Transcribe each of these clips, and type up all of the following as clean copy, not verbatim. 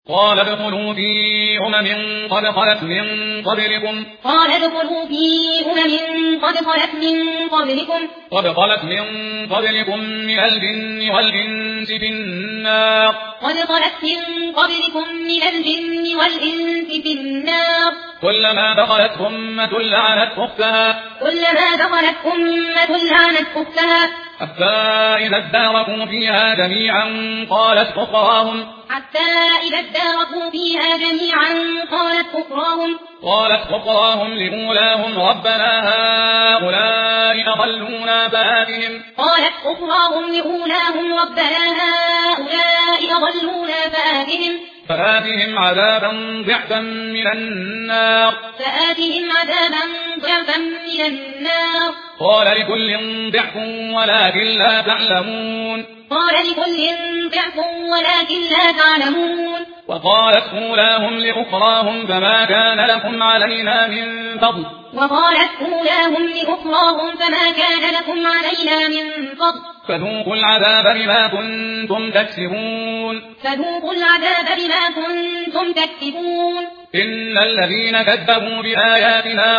قال ادخلوا في أمم قد خلت من قبلكم من الجن والإنس في النار كلما دخلت أمة لعنت أختها حتى إذا اداركوا فيها جميعا قالت أخراهم لأولاهم ربنا هؤلاء أضلونا فآتهم عذابا ضعفا من النار قال لكل ضعف ولكن لا تعلمون وقالت أولاهم لأخراهم فما كان لكم علينا من فضل فذوقوا العذاب بما كنتم تكسبون إن الذين كذبوا بآياتنا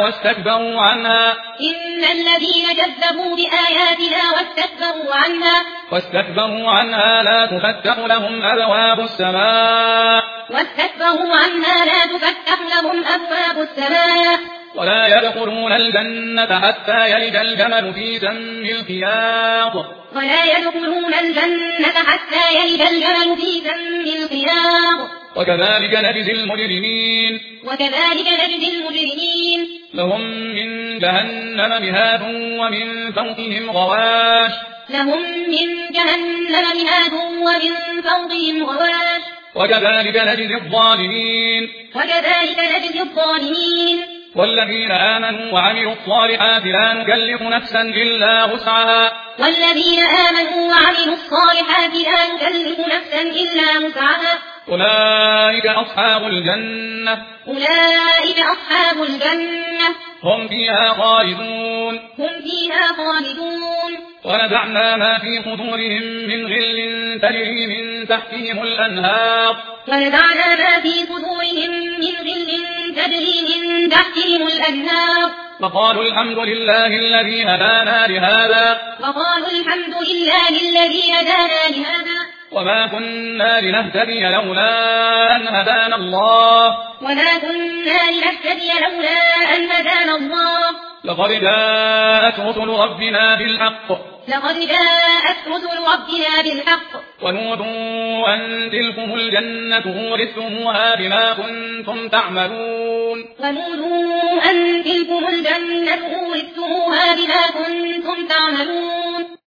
واستكبروا عنها لا تفتح لهم أبواب السماء ولا يدخلون الجنة حتى يلج الجمل في سم الخياط وكذلك نجزي المجرمين لهم من جهنم مهاد ومن فوقهم غواش وكذلك نجزي الظالمين والذين آمنوا وعملوا الصالحات لا نكلف نفسا إلا وسعها أولئك أصحاب الجنة هم فيها خالدون ونزعنا ما في صدورهم من غل تجري من تحتهم الأنهار وقالوا الحمد لله الذي هدانا لهذا وما كنا لنهتدي لولا أن هدانا الله لقد جاءت رسل ربنا بالحق ونودوا أن تلكم الجنة أورثتموها بما كنتم تعملون